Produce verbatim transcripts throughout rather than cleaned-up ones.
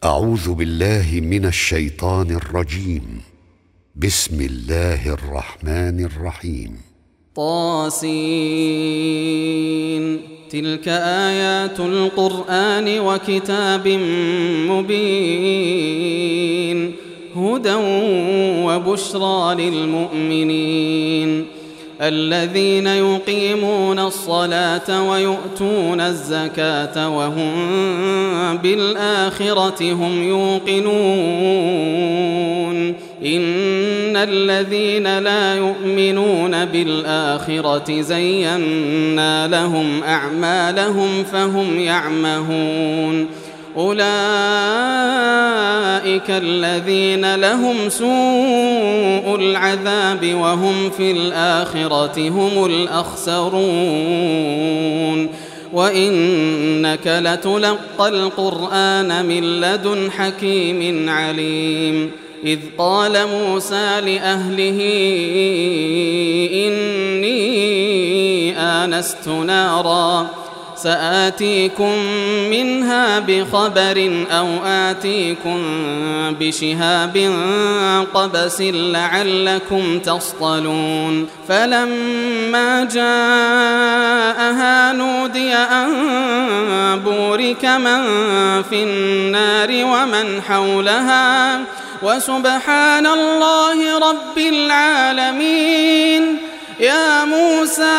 أعوذ بالله من الشيطان الرجيم. بسم الله الرحمن الرحيم. طاسين. تلك آيات القرآن وكتاب مبين، هدى وبشرى للمؤمنين الذين يقيمون الصلاة ويؤتون الزكاة وهم بالآخرة هم يوقنون. إن الذين لا يؤمنون بالآخرة زينا لهم أعمالهم فهم يعمهون. أولئك الذين لهم سوء العذاب وهم في الآخرة هم الأخسرون. وإنك لتلقى القرآن من لدن حكيم عليم. إذ قال موسى لأهله إني آنست نارا سآتيكم منها بخبر أو آتيكم بشهاب قبس لعلكم تصطلون. فلما جاءها نودي أن بورك من في النار ومن حولها وسبحان الله رب العالمين. يا موسى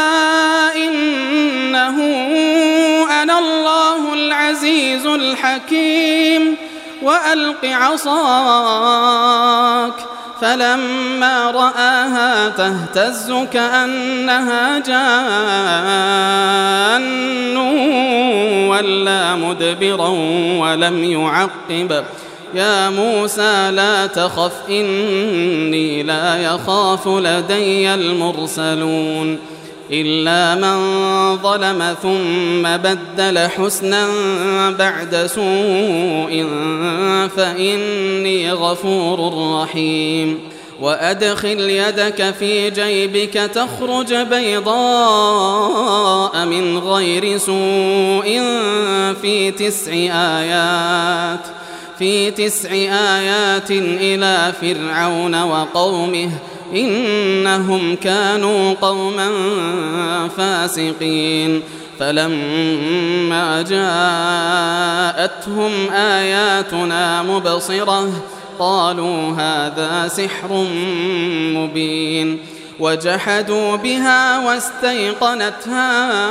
إنه أنا الله العزيز الحكيم وألق عصاك. فلما رآها تهتز كأنها جان ولا مدبرا ولم يعقب. يا موسى لا تخف إني لا يخاف لدي المرسلون. إلا من ظلم ثم بدل حسنا بعد سوء فإني غفور رحيم. وأدخل يدك في جيبك تخرج بيضاء من غير سوء في تسع آيات في تسع آيات إلى فرعون وقومه إنهم كانوا قوما فاسقين. فلما جاءتهم آياتنا مبصرة قالوا هذا سحر مبين. وجحدوا بها واستيقنتها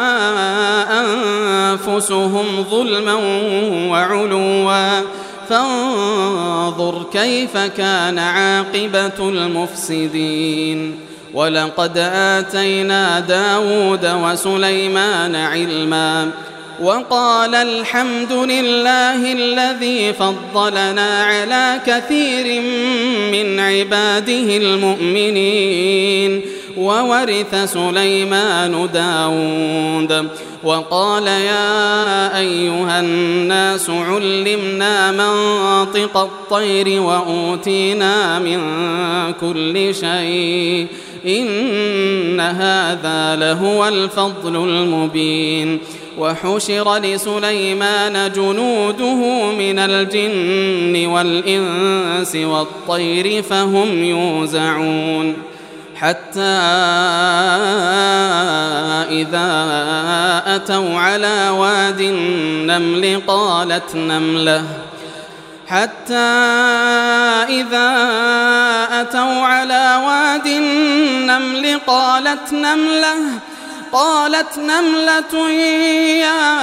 أنفسهم ظلما وعلوا فانظر كيف كان عاقبة المفسدين. ولقد آتينا داود وسليمان علما وقال الحمد لله الذي فضلنا على كثير من عباده المؤمنين. وورث سليمان داود وقال يا أيها الناس علمنا منطق الطير وأوتينا من كل شيء إن هذا لهو الفضل المبين. وحشر لسليمان جنوده من الجن والإنس والطير فهم يوزعون. حتى إذا أتوا على واد النمل قالت نملة حتى إذا أتوا على واد النمل قالت نملة قالت نملة يا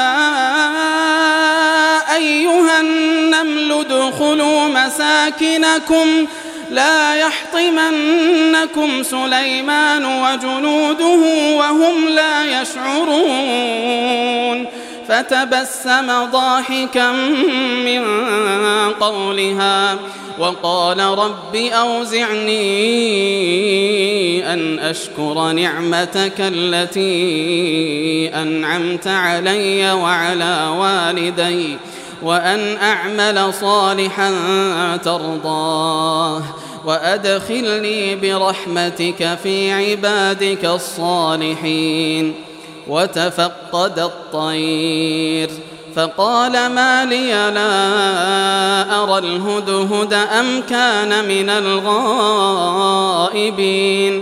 أيها النمل ادخلوا مساكنكم لا يحطمنكم سليمان وجنوده وهم لا يشعرون. فتبسم ضاحكا من قولها وقال رب أوزعني أن أشكر نعمتك التي أنعمت علي وعلى والدي وأن أعمل صالحا ترضاه وأدخلني برحمتك في عبادك الصالحين. وتفقد الطير فقال ما لي لا أرى الهدهد أم كان من الغائبين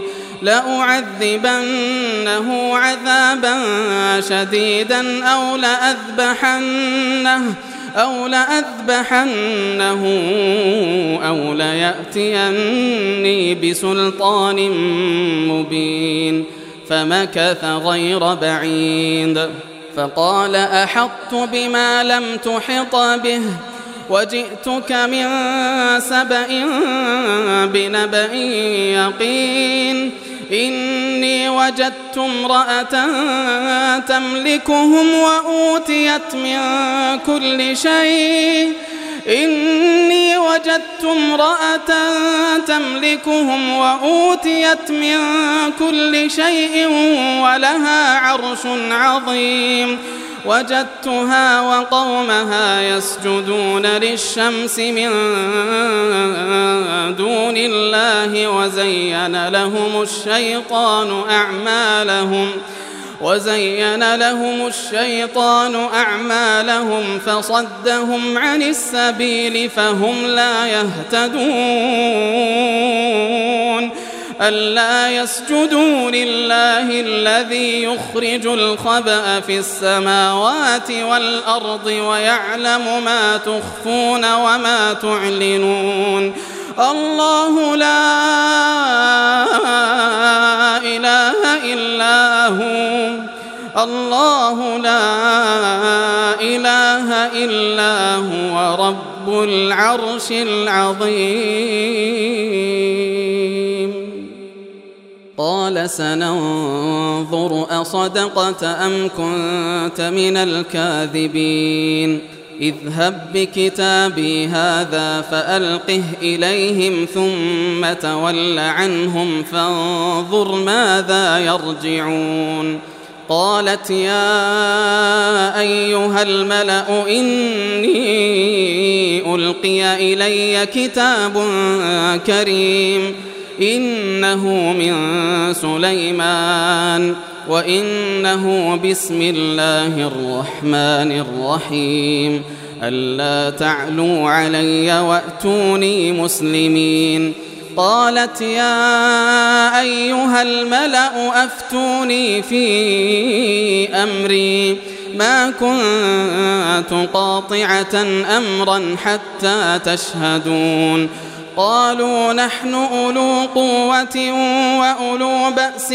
لأعذبنه عذابا شديدا أو لأذبحنه أو لأذبحنه أو ليأتيني بسلطان مبين فمكث غير بعيد فقال أحطت بما لم تحط به وجئتك من سبأ بنبأ يقين إني وجدت امرأة تملكهم وأوتيت من كل شيء إني وجدت امرأة تملكهم وأوتيت من كل شيء ولها عرش عظيم وجدتها وقومها يسجدون للشمس من دون الله وزين لهم الشيطان أعمالهم وزين لهم الشيطان أعمالهم فصدهم عن السبيل فهم لا يهتدون ألا يسجدوا لله الذي يخرج الخبأ في السماوات والأرض ويعلم ما تخفون وما تعلنون الله لا إله إلا هو الله لا إله إلا هو رب العرش العظيم قال سننظر أصدقت أم كنت من الكاذبين اذهب بكتابي هذا فألقه إليهم ثم تول عنهم فانظر ماذا يرجعون قالت يا أيها الملأ إني ألقي إلي كتاب كريم إنه من سليمان وإنه بسم الله الرحمن الرحيم ألا تعلوا علي وأتوني مسلمين قالت يا أيها الملأ أفتوني في أمري ما كنت قاطعة أمرا حتى تشهدون قالوا نحن أولو قوة وأولو بأس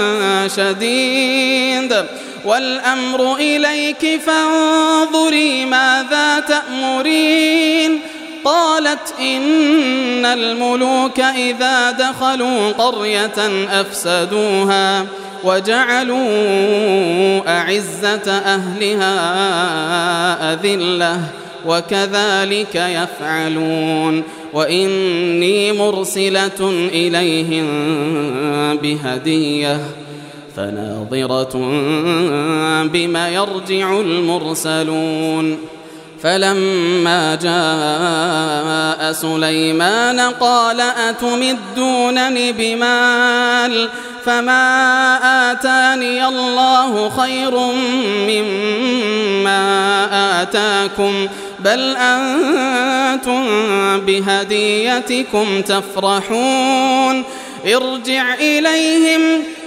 شديد والأمر إليك فانظري ماذا تأمرين قالت إن الملوك إذا دخلوا قرية أفسدوها وجعلوا أعزة أهلها أذلة وكذلك يفعلون وإني مرسلة إليهم بهدية فناظرة بما يرجع المرسلون فلما جاء سليمان قال أتمدونني بمال فما آتاني الله خير مما آتاكم بل أنتم بهديتكم تفرحون ارجع إليهم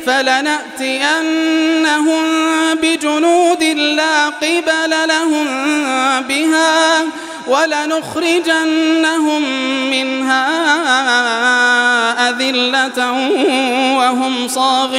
فلنأتينهم بجنود لا قبل لهم بها ولنخرجنهم منها أذلة وهم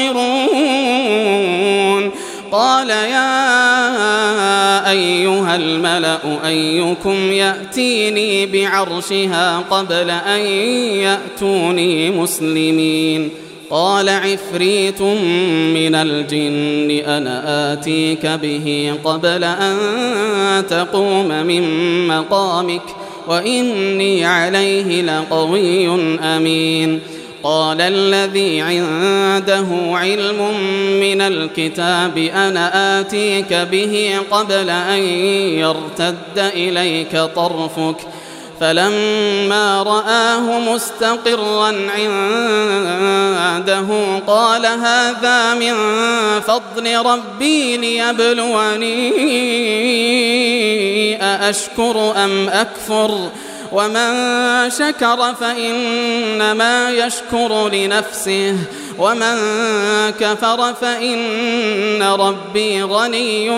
صاغرون قال يا أيها الملأ أيكم يأتيني بعرشها قبل أن يأتوني مسلمين قال عفريت من الجن أنا آتيك به قبل أن تقوم من مقامك وإني عليه لقوي أمين قال الذي عنده علم من الكتاب أنا آتيك به قبل أن يرتد إليك طرفك فلما رآه مستقرا عنده قال هذا من فضل ربي ليبلوني أأشكر أم أكفر ومن شكر فإنما يشكر لنفسه ومن كفر فإن ربي غني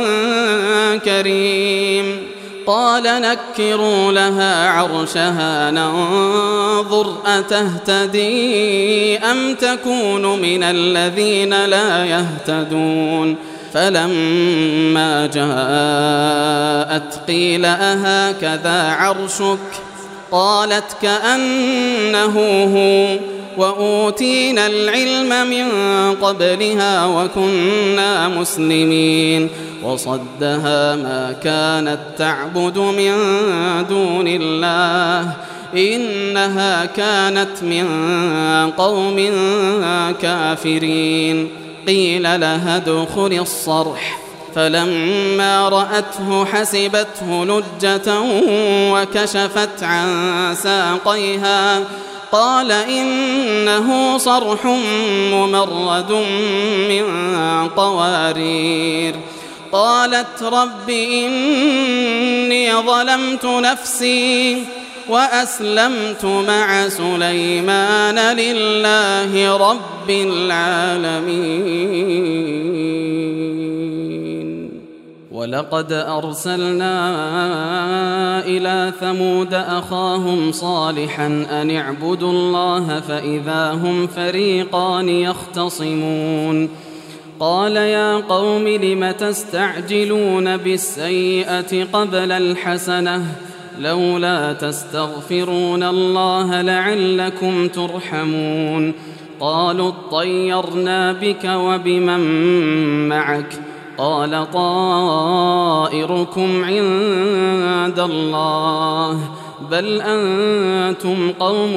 كريم قال نكروا لها عرشها ننظر أتهتدي أم تكون من الذين لا يهتدون فلما جاءت قيل أهكذا عرشك قالت كأنه هو وأوتينا العلم من قبلها وكنا مسلمين وصدها ما كانت تعبد من دون الله إنها كانت من قوم كافرين قيل لها ادخل الصرح فلما رأته حسبته لجة وكشفت عن ساقيها قال إنه صرح ممرد من قوارير قالت رب إني ظلمت نفسي وأسلمت مع سليمان لله رب العالمين ولقد أرسلنا إلى ثمود أخاهم صالحا أن اعبدوا الله فإذا هم فريقان يختصمون قال يا قوم لم تستعجلون بالسيئة قبل الحسنة لولا تستغفرون الله لعلكم ترحمون قالوا اطيرنا بك وبمن معك قال طائركم عند الله بل أنتم قوم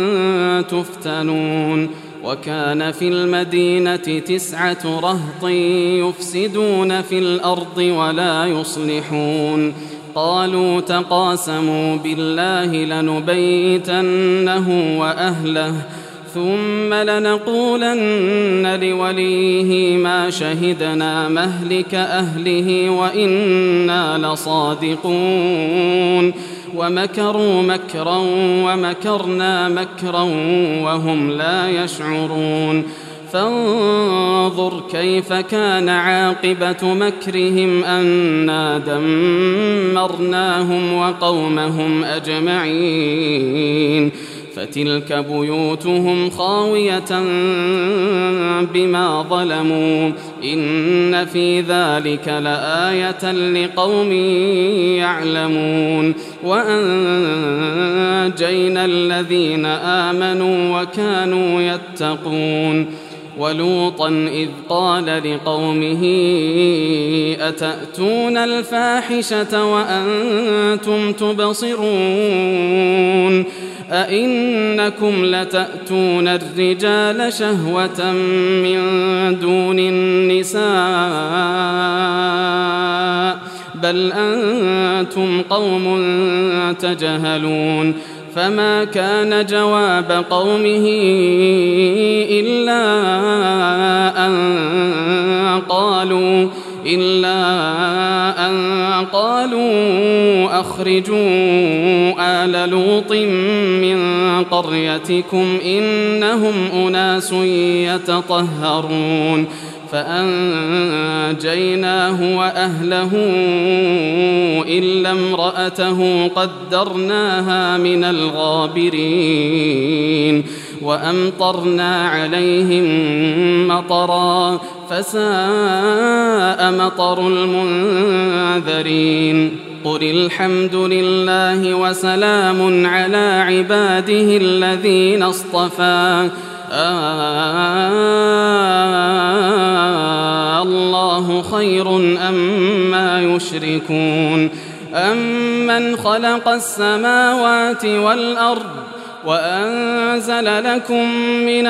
تفتنون وكان في المدينة تسعة رهط يفسدون في الأرض ولا يصلحون قالوا تقاسموا بالله لنبيتنه وأهله ثم لنقولن لوليه ما شهدنا مهلك أهله وإنا لصادقون ومكروا مكرا ومكرنا مكرا وهم لا يشعرون فانظر كيف كان عاقبة مكرهم أنا دمرناهم وقومهم أجمعين فتلك بيوتهم خاوية بما ظلموا إن في ذلك لآية لقوم يعلمون وأنجينا الذين آمنوا وكانوا يتقون ولوطا إذ قال لقومه أتأتون الفاحشة وأنتم تبصرون أئنكم لتأتون الرجال شهوة من دون النساء بل أنتم قوم تجهلون فما كان جواب قومه إلا أن قالوا إلا أن قالوا أخرجوا آل لوط من قريتكم إنهم أناس يتطهرون فأنجيناه وأهله إلا امرأته قدرناها من الغابرين وأمطرنا عليهم مطرا فساء مطر المنذرين قل الحمد لله وسلام على عباده الذين اصطفى آه الله خير أما يشركون أمن خلق السماوات والأرض وأنزل لكم من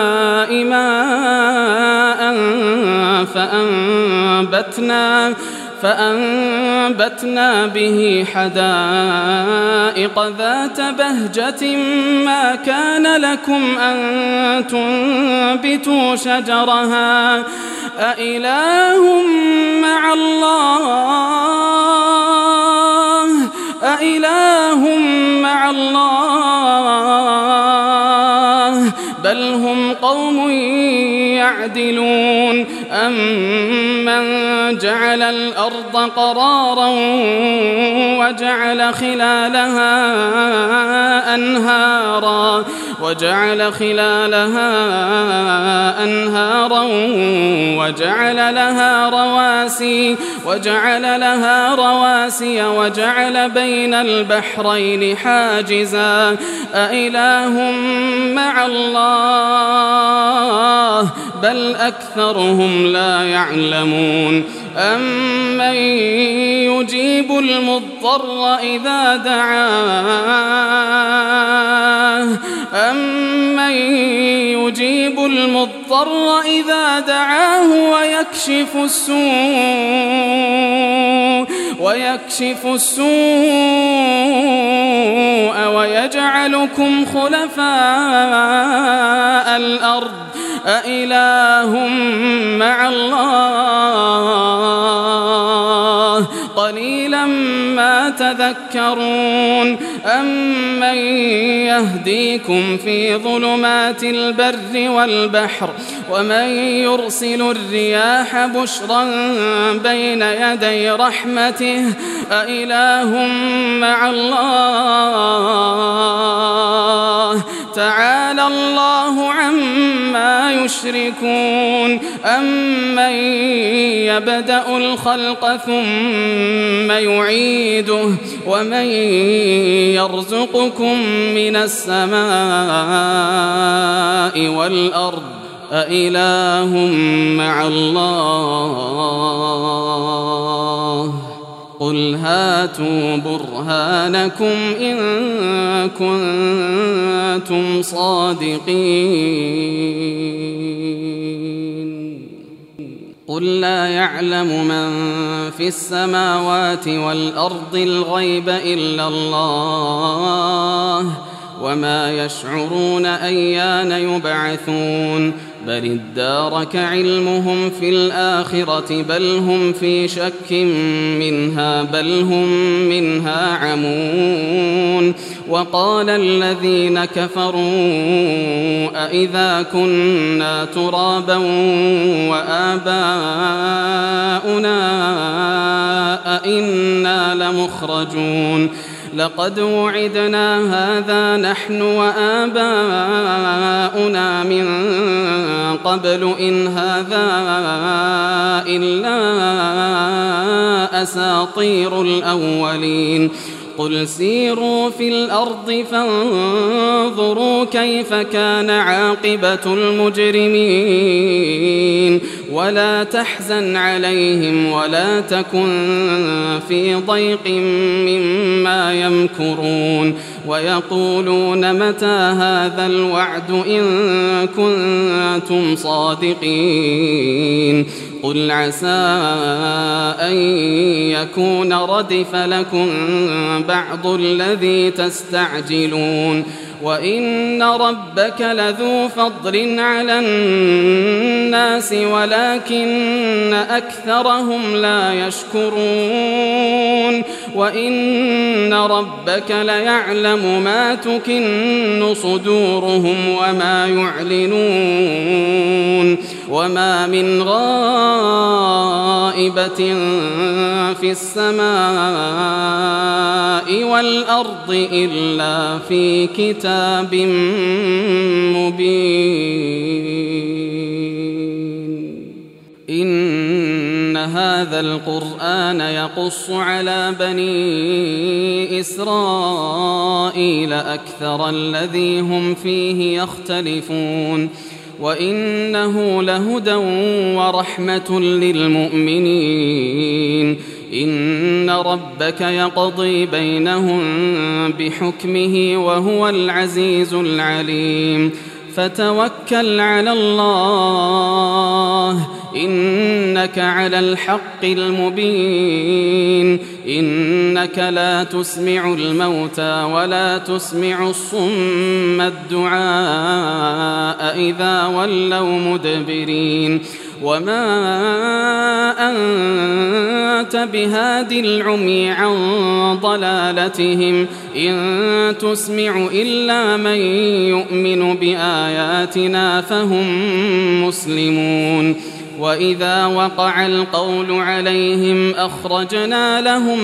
السماء ماء فأنبتنا فأنبتنا به حدائق ذات بهجة ما كان لكم أن تنبتوا شجرها أإله مع الله أإله مع الله بل هم قوم يعدلون أمن جعل الأرض قرارا وجعل خلالها أنهارا وجعل خلالها أنهارا وجعل لها رواسي وجعل لها رواسي وجعل بين البحرين حاجزا أإله مع الله بل أكثرهم لا يعلمون أمن يجيب المضطر إذا دعاه أمن يجيب المضطر إذا دعاه ويكشف السوء ويكشف السوء ويجعلكم خلفاء الأرض أإله مع الله قليلا ما تذكرون أمن يهديكم في ظلمات البر والبحر ومن يرسل الرياح بشرا بين يدي رحمته أإله مع الله تعالى الله عما يشركون أمن يبدأ الخلق ثم يعيده ومن يرزقكم من السماء والأرض أإله مع الله قل هاتوا برهانكم إن كنتم صادقين قل لا يعلم من في السماوات والأرض الغيب إلا الله وما يشعرون أيان يبعثون بل ادارك علمهم في الآخرة بل هم في شك منها بل هم منها عمون وقال الذين كفروا أإذا كنا ترابا وآباؤنا أإنا لمخرجون لقد وعدنا هذا نحن وآباؤنا من قبل إن هذا إلا أساطير الأولين قل سيروا في الأرض فانظروا كيف كان عاقبة المجرمين ولا تحزن عليهم ولا تكن في ضيق مما يمكرون ويقولون متى هذا الوعد إن كنتم صادقين قل عسى أن يكون ردف لكم بعض الذي تستعجلون وإن ربك لذو فضل على الناس ولكن أكثرهم لا يشكرون وإن ربك ليعلم ما تكن صدورهم وما يعلنون وما من غائبة في السماء والأرض إلا في كتاب مبين إن هذا القرآن يقص على بني إسرائيل أكثر الذي هم فيه يختلفون وإنه لهدى ورحمة للمؤمنين إن ربك يقضي بينهم بحكمه وهو العزيز العليم فتوكل على الله إنك على الحق المبين إنك لا تسمع الموتى ولا تسمع الصم الدعاء إذا ولوا مدبرين وما أنت بهاد العمي عن ضلالتهم إن تسمع إلا من يؤمن بآياتنا فهم مسلمون وإذا وقع القول عليهم أخرجنا لهم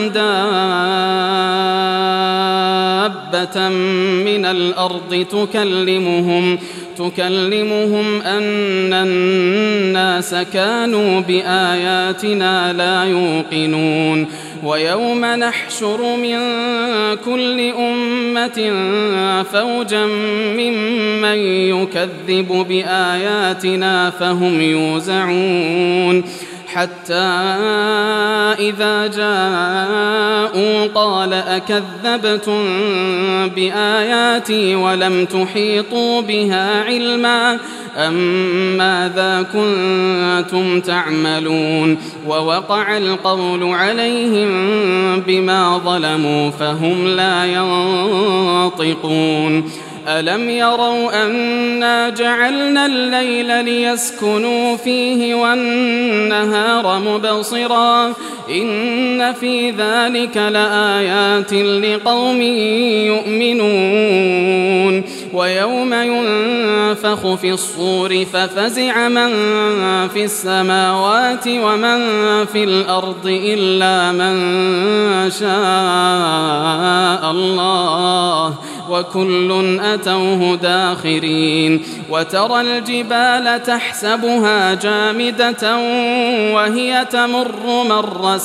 دابة من الأرض تكلمهم تكلمهم أن الناس كانوا بآياتنا لا يوقنون ويوم نحشر من كل أمة فوجا ممن يكذب بآياتنا فهم يوزعون حتى إذا جاءوا قال أكذبتم بآياتي ولم تحيطوا بها علما أم ماذا كنتم تعملون ووقع القول عليهم بما ظلموا فهم لا ينطقون ألم يروا أنا جعلنا الليل ليسكنوا فيه والنهار مبصرا إن في ذلك لآيات لقوم يؤمنون ويوم ينفخ في الصور ففزع من في السماوات ومن في الأرض إلا من شاء الله وكل أتوه داخرين وترى الجبال تحسبها جامدة وهي تمر مر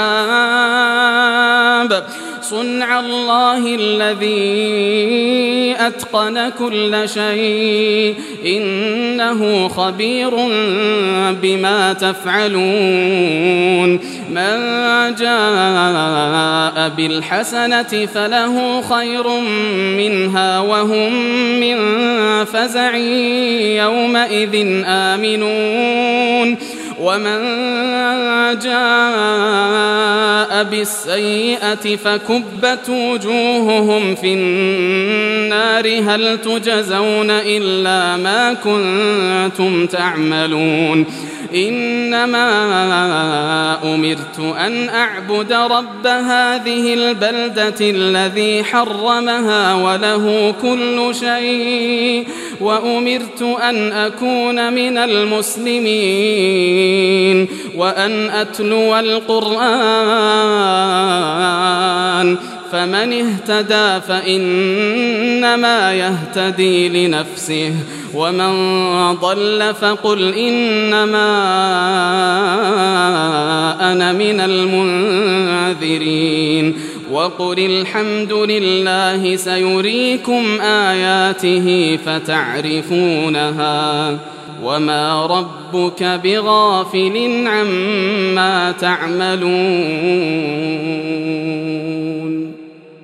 السحاب صنع الله الذي أتقن كل شيء إنه خبير بما تفعلون من جاء بالحسنة فله خير منها وهم من فزع يومئذ آمنون ومن جاء بالسيئة فكبت وجوههم في النار هل تجزون إلا ما كنتم تعملون إنما أمرت أن أعبد رب هذه البلدة الذي حرمها وله كل شيء وأمرت أن أكون من المسلمين وأن أتلو القرآن فمن اهتدى فإنما يهتدي لنفسه ومن ضل فقل إنما أنا من المنذرين وقل الحمد لله سيريكم آياته فتعرفونها وما ربك بغافل عما تعملون